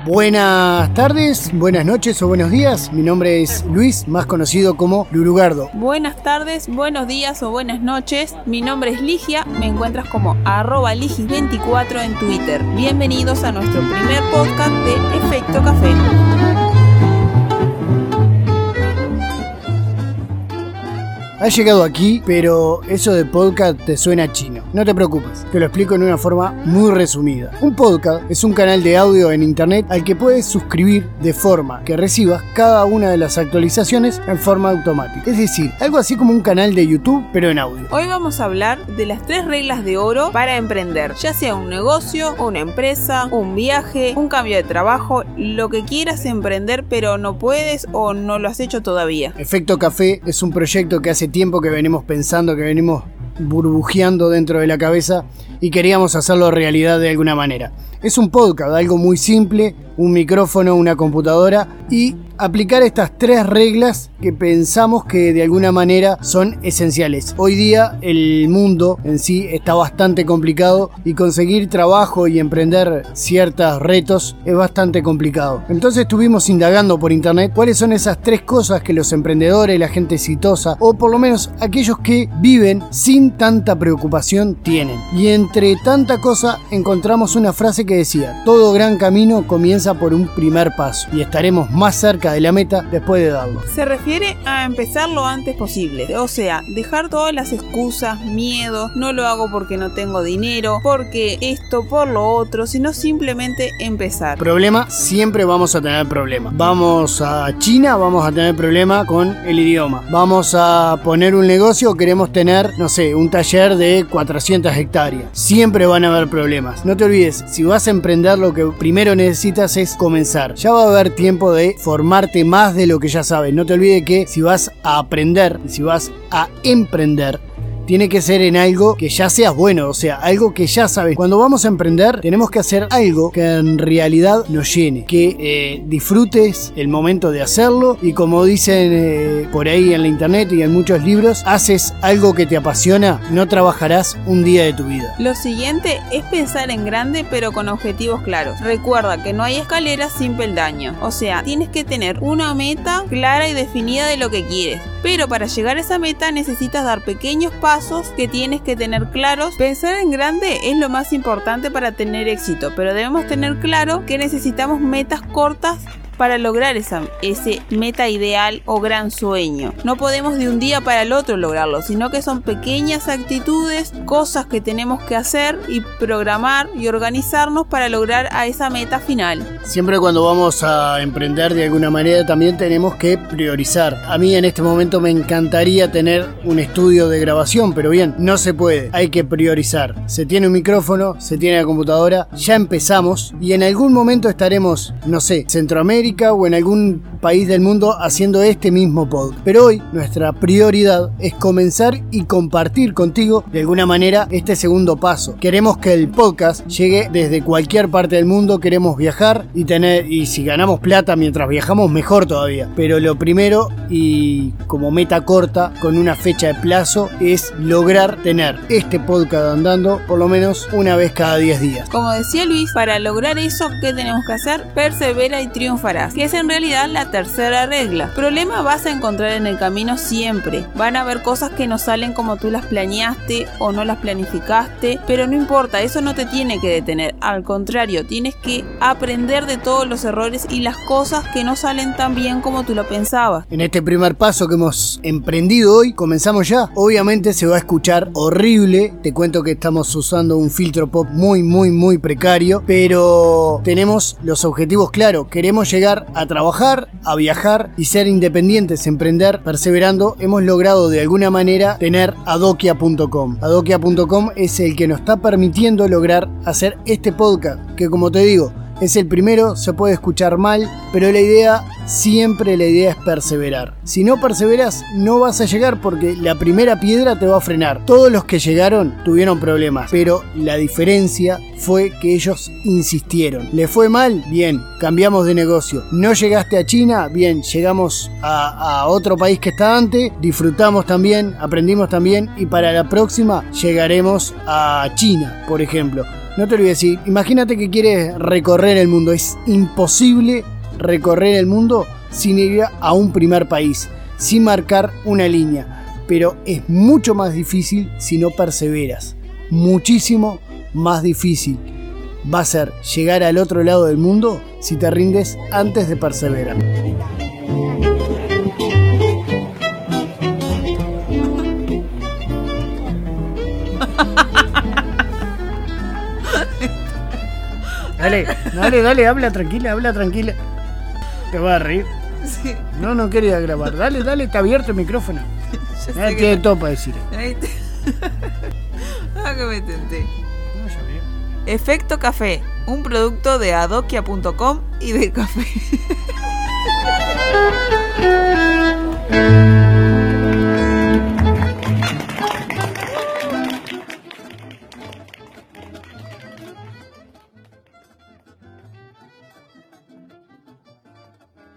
Buenas tardes, buenas noches o buenos días. Mi nombre es Luis, más conocido como Lurugardo. Buenas tardes, buenos días o buenas noches. Mi nombre es Ligia, me encuentras como @ligis24 en Twitter. Bienvenidos a nuestro primer podcast de Efecto Café. Has llegado aquí, pero eso de podcast te suena chino. No te preocupes, te lo explico en una forma muy resumida. Un podcast es un canal de audio en internet al que puedes suscribir de forma que recibas cada una de las actualizaciones en forma automática. Es decir, algo así como un canal de YouTube, pero en audio. Hoy vamos a hablar de las 3 reglas de oro para emprender, ya sea un negocio, una empresa, un viaje, un cambio de trabajo, lo que quieras emprender pero no puedes o no lo has hecho todavía. Efecto Café es un proyecto que hace tiempo que venimos pensando, que venimos burbujeando dentro de la cabeza y queríamos hacerlo realidad de alguna manera. Es un podcast, algo muy simple, un micrófono, una computadora y aplicar estas 3 reglas que pensamos que de alguna manera son esenciales. Hoy día el mundo en sí está bastante complicado y conseguir trabajo y emprender ciertos retos es bastante complicado. Entonces estuvimos indagando por internet cuáles son esas 3 cosas que los emprendedores, la gente exitosa o por lo menos aquellos que viven sin tanta preocupación tienen. Y entre tanta cosa encontramos una frase que decía: todo gran camino comienza por un primer paso y estaremos más cerca de la meta después de darlo. Se refiere a empezar lo antes posible, o sea, dejar todas las excusas, miedos, no lo hago porque no tengo dinero, porque esto, por lo otro, sino simplemente empezar. Problema, siempre vamos a tener problemas. Vamos a China, vamos a tener problema con el idioma. Vamos a poner un negocio, queremos tener, no sé, un taller de 400 hectáreas. Siempre van a haber problemas. No te olvides, si vas a emprender, lo que primero necesitas es comenzar. Ya va a haber tiempo de formarte más de lo que ya sabes. No te olvides que si vas a aprender, si vas a emprender, tiene que ser en algo que ya seas bueno, o sea, algo que ya sabes. Cuando vamos a emprender, tenemos que hacer algo que en realidad nos llene, que disfrutes el momento de hacerlo y como dicen por ahí en la internet y en muchos libros, haces algo que te apasiona, no trabajarás un día de tu vida. Lo siguiente es pensar en grande pero con objetivos claros. Recuerda que no hay escaleras sin peldaño, o sea, tienes que tener una meta clara y definida de lo que quieres, pero para llegar a esa meta necesitas dar pequeños pasos que tienes que tener claros. Pensar en grande es lo más importante para tener éxito, pero debemos tener claro que necesitamos metas cortas para lograr ese meta ideal o gran sueño. No podemos de un día para el otro lograrlo, sino que son pequeñas actitudes, cosas que tenemos que hacer y programar y organizarnos para lograr a esa meta final. Siempre cuando vamos a emprender de alguna manera también tenemos que priorizar. A mí en este momento me encantaría tener un estudio de grabación, pero bien, no se puede. Hay que priorizar. Se tiene un micrófono, se tiene la computadora, ya empezamos y en algún momento estaremos, no sé, Centroamérica o en algún país del mundo haciendo este mismo podcast. Pero hoy nuestra prioridad es comenzar y compartir contigo de alguna manera este segundo paso. Queremos que el podcast llegue desde cualquier parte del mundo, queremos viajar y si ganamos plata mientras viajamos mejor todavía. Pero lo primero y como meta corta con una fecha de plazo es lograr tener este podcast andando por lo menos una vez cada 10 días. Como decía Luis, para lograr eso, ¿qué tenemos que hacer? Persevera y triunfarás, que es en realidad la tercera regla. Problema vas a encontrar en el camino siempre. Van a haber cosas que no salen como tú las planeaste o no las planificaste, pero no importa, eso no te tiene que detener. Al contrario, tienes que aprender de todos los errores y las cosas que no salen tan bien como tú lo pensabas. En este primer paso que hemos emprendido hoy, comenzamos ya. Obviamente se va a escuchar horrible. Te cuento que estamos usando un filtro pop muy precario, pero tenemos los objetivos claros. Queremos llegar a trabajar, a viajar y ser independientes, emprender, perseverando. Hemos logrado de alguna manera tener Adoquia.com. Adoquia.com es el que nos está permitiendo lograr hacer este podcast, que como te digo, es el primero, se puede escuchar mal, pero siempre la idea es perseverar. Si no perseveras, no vas a llegar porque la primera piedra te va a frenar. Todos los que llegaron tuvieron problemas, pero la diferencia fue que ellos insistieron. ¿Le fue mal? Bien, cambiamos de negocio. ¿No llegaste a China? Bien, llegamos a otro país que está antes, disfrutamos también, aprendimos también y para la próxima llegaremos a China, por ejemplo. No te lo voy a decir. Imagínate que quieres recorrer el mundo. Es imposible recorrer el mundo sin ir a un primer país, sin marcar una línea. Pero es mucho más difícil si no perseveras. Muchísimo más difícil va a ser llegar al otro lado del mundo si te rindes antes de perseverar. Dale, habla tranquila. Te vas a reír. Sí. No quería grabar. Dale, está abierto el micrófono. Tiene todo para decir. Que me tenté. No, ya veo. Efecto Café, un producto de adoquia.com y de café.